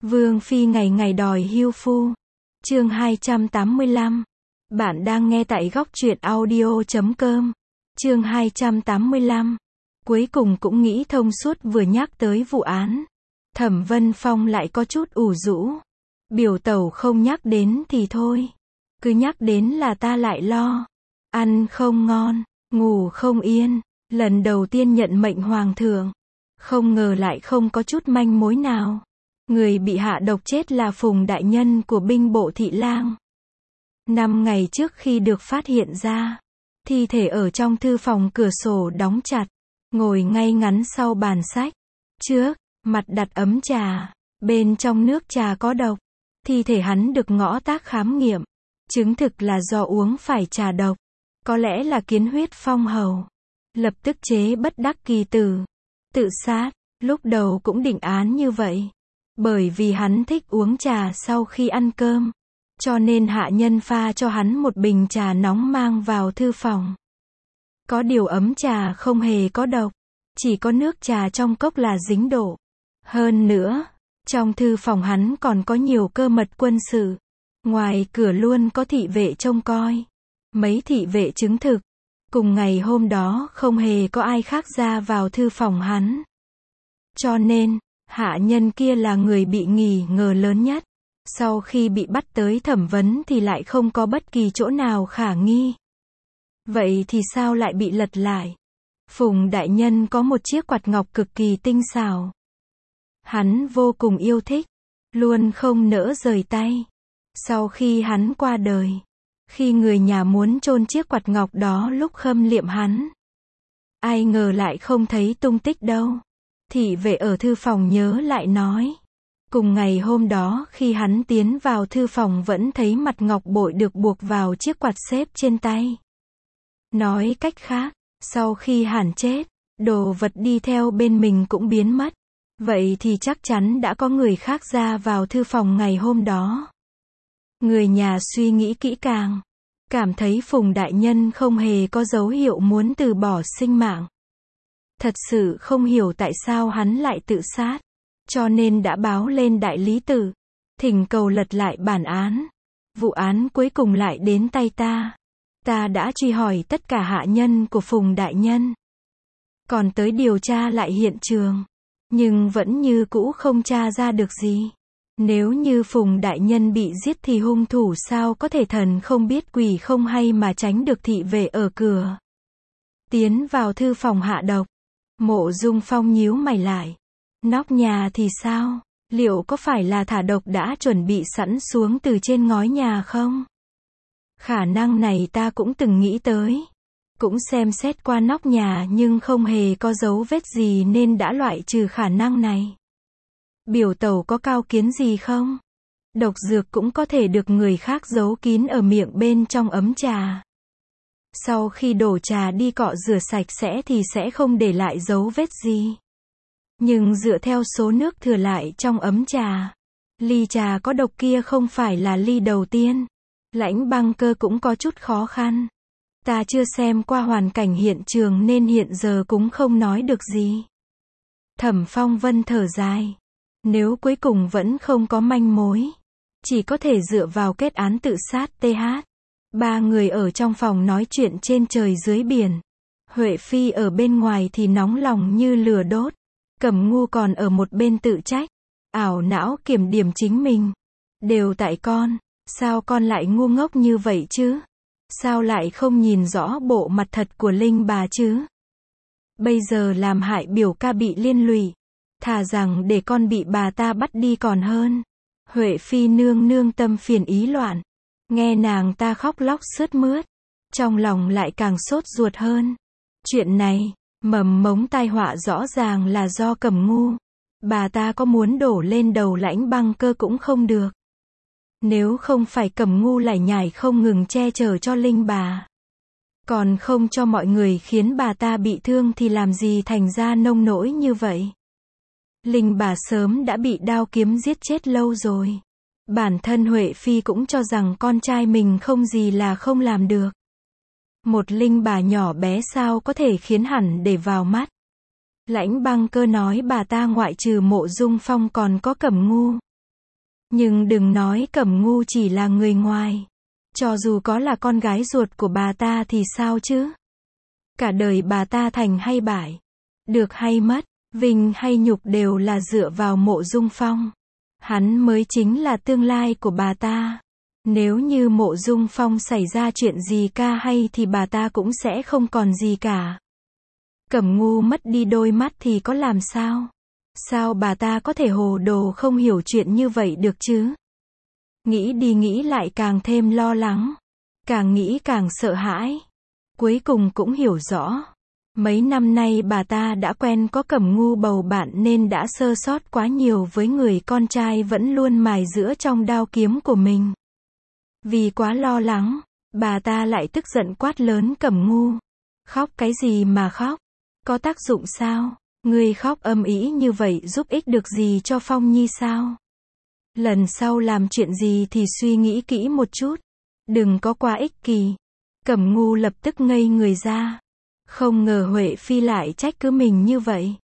Vương phi ngày ngày đòi hưu phu. Chương 285. Bạn đang nghe tại góc truyện audio.com. Chương 285. Cuối cùng cũng nghĩ thông suốt, vừa nhắc tới vụ án, Thẩm Vân Phong lại có chút ủ rũ. Biểu tẩu không nhắc đến thì thôi, cứ nhắc đến là ta lại lo. Ăn không ngon, ngủ không yên, lần đầu tiên nhận mệnh hoàng thượng, không ngờ lại không có chút manh mối nào. Người bị hạ độc chết là Phùng đại nhân của binh bộ thị lang. 5 ngày trước khi được phát hiện ra, thi thể ở trong thư phòng, cửa sổ đóng chặt, ngồi ngay ngắn sau bàn sách. Trước mặt đặt ấm trà, bên trong nước trà có độc. Thi thể hắn được ngõ tác khám nghiệm, chứng thực là do uống phải trà độc, có lẽ là kiến huyết phong hầu. Lập tức chế bất đắc kỳ tự sát. Lúc đầu cũng định án như vậy, bởi vì hắn thích uống trà sau khi ăn cơm, cho nên hạ nhân pha cho hắn một bình trà nóng mang vào thư phòng. Có điều ấm trà không hề có độc, chỉ có nước trà trong cốc là dính đổ. Hơn nữa, trong thư phòng hắn còn có nhiều cơ mật quân sự, ngoài cửa luôn có thị vệ trông coi. Mấy thị vệ chứng thực, cùng ngày hôm đó không hề có ai khác ra vào thư phòng hắn. Cho nên, hạ nhân kia là người bị nghi ngờ lớn nhất. Sau khi bị bắt tới thẩm vấn thì lại không có bất kỳ chỗ nào khả nghi. Vậy thì sao lại bị lật lại? Phùng đại nhân có một chiếc quạt ngọc cực kỳ tinh xảo. Hắn vô cùng yêu thích, luôn không nỡ rời tay. Sau khi hắn qua đời, khi người nhà muốn chôn chiếc quạt ngọc đó lúc khâm liệm hắn, ai ngờ lại không thấy tung tích đâu. Thị vệ ở thư phòng nhớ lại nói, cùng ngày hôm đó khi hắn tiến vào thư phòng vẫn thấy mặt ngọc bội được buộc vào chiếc quạt xếp trên tay. Nói cách khác, sau khi hắn chết, đồ vật đi theo bên mình cũng biến mất. Vậy thì chắc chắn đã có người khác ra vào thư phòng ngày hôm đó. Người nhà suy nghĩ kỹ càng, cảm thấy Phùng đại nhân không hề có dấu hiệu muốn từ bỏ sinh mạng. Thật sự không hiểu tại sao hắn lại tự sát, cho nên đã báo lên đại lý tự, thỉnh cầu lật lại bản án. Vụ án cuối cùng lại đến tay ta. Ta đã truy hỏi tất cả hạ nhân của Phùng đại nhân, còn tới điều tra lại hiện trường, nhưng vẫn như cũ không tra ra được gì. Nếu như Phùng đại nhân bị giết thì hung thủ sao có thể thần không biết quỷ không hay mà tránh được thị vệ ở cửa, tiến vào thư phòng hạ độc? Mộ Dung Phong nhíu mày lại. Nóc nhà thì sao? Liệu có phải là thả độc đã chuẩn bị sẵn xuống từ trên ngói nhà không? Khả năng này ta cũng từng nghĩ tới. Cũng xem xét qua nóc nhà nhưng không hề có dấu vết gì nên đã loại trừ khả năng này. Biểu tẩu có cao kiến gì không? Độc dược cũng có thể được người khác giấu kín ở miệng bên trong ấm trà. Sau khi đổ trà đi cọ rửa sạch sẽ thì sẽ không để lại dấu vết gì. Nhưng dựa theo số nước thừa lại trong ấm trà, ly trà có độc kia không phải là ly đầu tiên. Lãnh Băng Cơ cũng có chút khó khăn. Ta chưa xem qua hoàn cảnh hiện trường nên hiện giờ cũng không nói được gì. Thẩm Phong Vân thở dài. Nếu cuối cùng vẫn không có manh mối, chỉ có thể dựa vào kết án tự sát TH. 3 người ở trong phòng nói chuyện trên trời dưới biển. Huệ Phi ở bên ngoài thì nóng lòng như lửa đốt. Cẩm Ngu còn ở một bên tự trách, ảo não kiểm điểm chính mình. Đều tại con, sao con lại ngu ngốc như vậy chứ? Sao lại không nhìn rõ bộ mặt thật của Linh bà chứ? Bây giờ làm hại biểu ca bị liên lụy, thà rằng để con bị bà ta bắt đi còn hơn. Huệ Phi nương nương tâm phiền ý loạn, nghe nàng ta khóc lóc sướt mướt, trong lòng lại càng sốt ruột hơn. Chuyện này, mầm mống tai họa rõ ràng là do Cẩm Ngu. Bà ta có muốn đổ lên đầu Lãnh Băng Cơ cũng không được. Nếu không phải Cẩm Ngu lải nhải không ngừng che chở cho Linh bà, còn không cho mọi người khiến bà ta bị thương thì làm gì thành ra nông nỗi như vậy. Linh bà sớm đã bị đao kiếm giết chết lâu rồi. Bản thân Huệ Phi cũng cho rằng con trai mình không gì là không làm được. Một Linh bà nhỏ bé sao có thể khiến hẳn để vào mắt. Lãnh Băng Cơ nói bà ta ngoại trừ Mộ Dung Phong còn có Cẩm Ngu. Nhưng đừng nói Cẩm Ngu chỉ là người ngoài. Cho dù có là con gái ruột của bà ta thì sao chứ? Cả đời bà ta thành hay bại, được hay mất, vinh hay nhục đều là dựa vào Mộ Dung Phong. Hắn mới chính là tương lai của bà ta. Nếu như Mộ Dung Phong xảy ra chuyện gì ca hay thì bà ta cũng sẽ không còn gì cả. Cẩm Ngu mất đi đôi mắt thì có làm sao? Sao bà ta có thể hồ đồ không hiểu chuyện như vậy được chứ? Nghĩ đi nghĩ lại càng thêm lo lắng. Càng nghĩ càng sợ hãi. Cuối cùng cũng hiểu rõ. Mấy năm nay bà ta đã quen có Cẩm Ngu bầu bạn nên đã sơ sót quá nhiều với người con trai vẫn luôn mài giũa trong đao kiếm của mình. Vì quá lo lắng, bà ta lại tức giận quát lớn Cẩm Ngu. Khóc cái gì mà khóc? Có tác dụng sao? Ngươi khóc âm ĩ như vậy giúp ích được gì cho Phong Nhi sao? Lần sau làm chuyện gì thì suy nghĩ kỹ một chút. Đừng có quá ích kỷ. Cẩm Ngu lập tức ngây người ra. Không ngờ Huệ Phi lại trách cứ mình như vậy.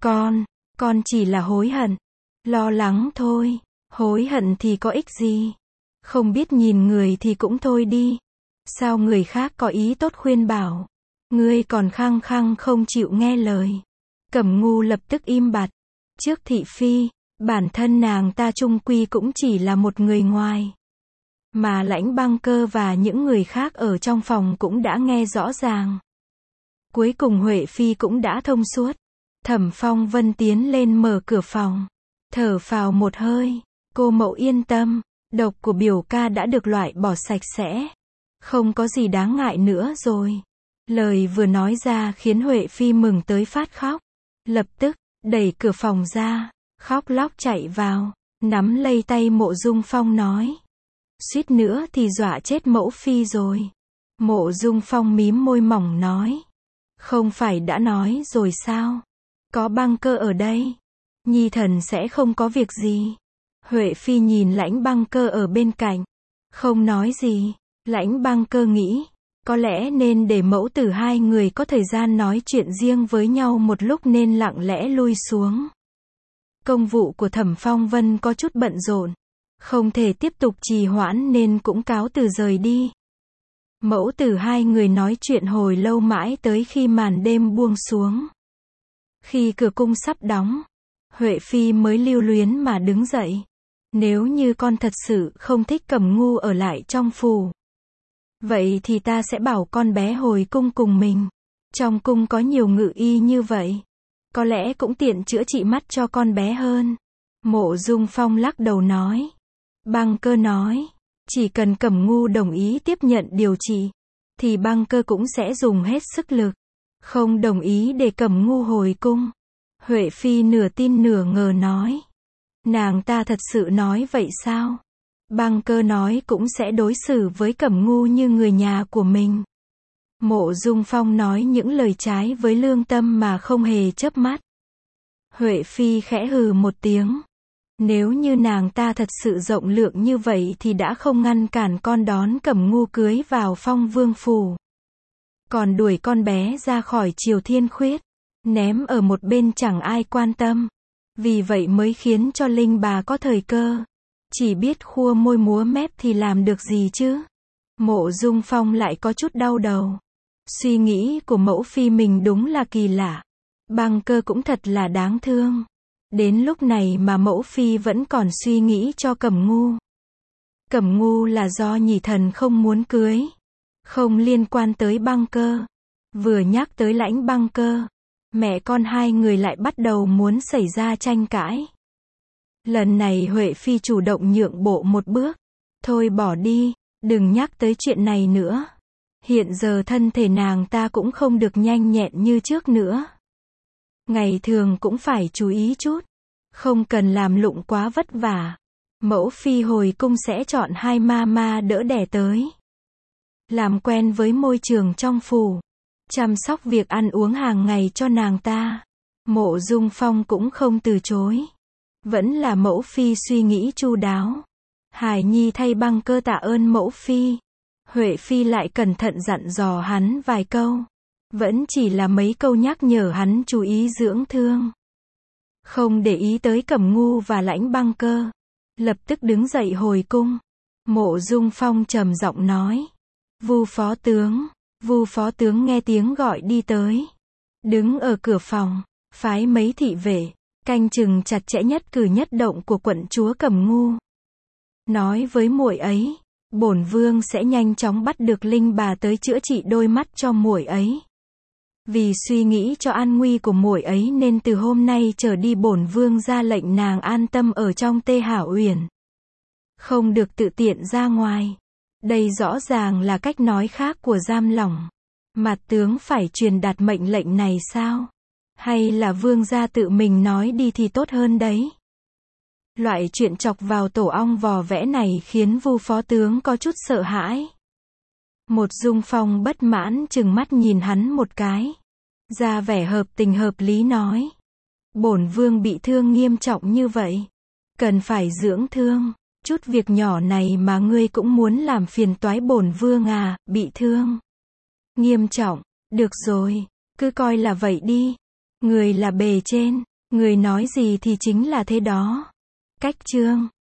Con chỉ là hối hận. Lo lắng thôi. Hối hận thì có ích gì? Không biết nhìn người thì cũng thôi đi. Sao người khác có ý tốt khuyên bảo, ngươi còn khăng khăng không chịu nghe lời. Cẩm Ngu lập tức im bặt. Trước thị phi, bản thân nàng ta chung quy cũng chỉ là một người ngoài. Mà Lãnh Băng Cơ và những người khác ở trong phòng cũng đã nghe rõ ràng. Cuối cùng Huệ Phi cũng đã thông suốt. Thẩm Phong Vân tiến lên mở cửa phòng. Thở phào một hơi. Cô mẫu yên tâm. Độc của biểu ca đã được loại bỏ sạch sẽ. Không có gì đáng ngại nữa rồi. Lời vừa nói ra khiến Huệ Phi mừng tới phát khóc. Lập tức, đẩy cửa phòng ra. Khóc lóc chạy vào. Nắm lấy tay Mộ Dung Phong nói. Suýt nữa thì dọa chết mẫu phi rồi. Mộ Dung Phong mím môi mỏng nói. Không phải đã nói rồi sao? Có Băng Cơ ở đây. Nhi thần sẽ không có việc gì. Huệ Phi nhìn Lãnh Băng Cơ ở bên cạnh. Không nói gì. Lãnh Băng Cơ nghĩ. Có lẽ nên để mẫu tử hai người có thời gian nói chuyện riêng với nhau một lúc nên lặng lẽ lui xuống. Công vụ của Thẩm Phong Vân có chút bận rộn. Không thể tiếp tục trì hoãn nên cũng cáo từ rời đi. Mẫu tử hai người nói chuyện hồi lâu mãi tới khi màn đêm buông xuống. Khi cửa cung sắp đóng, Huệ Phi mới lưu luyến mà đứng dậy. Nếu như con thật sự không thích Cẩm Ngu ở lại trong phủ, vậy thì ta sẽ bảo con bé hồi cung cùng mình. Trong cung có nhiều ngự y như vậy. Có lẽ cũng tiện chữa trị mắt cho con bé hơn. Mộ Dung Phong lắc đầu nói. Băng Cơ nói. Chỉ cần Cẩm Ngu đồng ý tiếp nhận điều trị, thì Băng Cơ cũng sẽ dùng hết sức lực. Không đồng ý để Cẩm Ngu hồi cung. Huệ Phi nửa tin nửa ngờ nói. Nàng ta thật sự nói vậy sao? Băng Cơ nói cũng sẽ đối xử với Cẩm Ngu như người nhà của mình. Mộ Dung Phong nói những lời trái với lương tâm mà không hề chớp mắt. Huệ Phi khẽ hừ một tiếng. Nếu như nàng ta thật sự rộng lượng như vậy thì đã không ngăn cản con đón Cẩm Ngu cưới vào Phong Vương phủ. Còn đuổi con bé ra khỏi Triều Thiên Khuyết, ném ở một bên chẳng ai quan tâm. Vì vậy mới khiến cho Linh bà có thời cơ. Chỉ biết khua môi múa mép thì làm được gì chứ? Mộ Dung Phong lại có chút đau đầu. Suy nghĩ của mẫu phi mình đúng là kỳ lạ. Băng Cơ cũng thật là đáng thương. Đến lúc này mà mẫu phi vẫn còn suy nghĩ cho Cẩm Ngu. Cẩm Ngu là do nhị thần không muốn cưới. Không liên quan tới Băng Cơ. Vừa nhắc tới Lãnh Băng Cơ, mẹ con hai người lại bắt đầu muốn xảy ra tranh cãi. Lần này Huệ Phi chủ động nhượng bộ một bước. Thôi bỏ đi, đừng nhắc tới chuyện này nữa. Hiện giờ thân thể nàng ta cũng không được nhanh nhẹn như trước nữa. Ngày thường cũng phải chú ý chút. Không cần làm lụng quá vất vả. Mẫu phi hồi cung sẽ chọn hai ma đỡ đẻ tới. Làm quen với môi trường trong phủ. Chăm sóc việc ăn uống hàng ngày cho nàng ta. Mộ Dung Phong cũng không từ chối. Vẫn là mẫu phi suy nghĩ chu đáo. Hải Nhi thay Băng Cơ tạ ơn mẫu phi. Huệ Phi lại cẩn thận dặn dò hắn vài câu. Vẫn chỉ là mấy câu nhắc nhở hắn chú ý dưỡng thương. Không để ý tới Cẩm Ngu và Lãnh Băng Cơ. lập tức đứng dậy hồi cung. Mộ Dung Phong trầm giọng nói. Vu phó tướng. Vu phó tướng nghe tiếng gọi đi tới. Đứng ở cửa phòng, phái mấy thị vệ, canh chừng chặt chẽ nhất cử nhất động của quận chúa Cẩm Ngu. Nói với muội ấy, bổn vương sẽ nhanh chóng bắt được Linh bà tới chữa trị đôi mắt cho muội ấy. Vì suy nghĩ cho an nguy của muội ấy nên từ hôm nay trở đi bổn vương ra lệnh nàng an tâm ở trong Tê Hảo Uyển. Không được tự tiện ra ngoài. Đây rõ ràng là cách nói khác của giam lỏng. Mạt tướng phải truyền đạt mệnh lệnh này sao? Hay là vương gia tự mình nói đi thì tốt hơn đấy? Loại chuyện chọc vào tổ ong vò vẽ này khiến Vu phó tướng có chút sợ hãi. Một Dung Phong bất mãn trừng mắt nhìn hắn một cái. Ra vẻ hợp tình hợp lý nói. Bổn vương bị thương nghiêm trọng như vậy. Cần phải dưỡng thương. Chút việc nhỏ này mà ngươi cũng muốn làm phiền toái bổn vương à, bị thương. Nghiêm trọng, được rồi, cứ coi là vậy đi. Người là bề trên, người nói gì thì chính là thế đó. Cách chương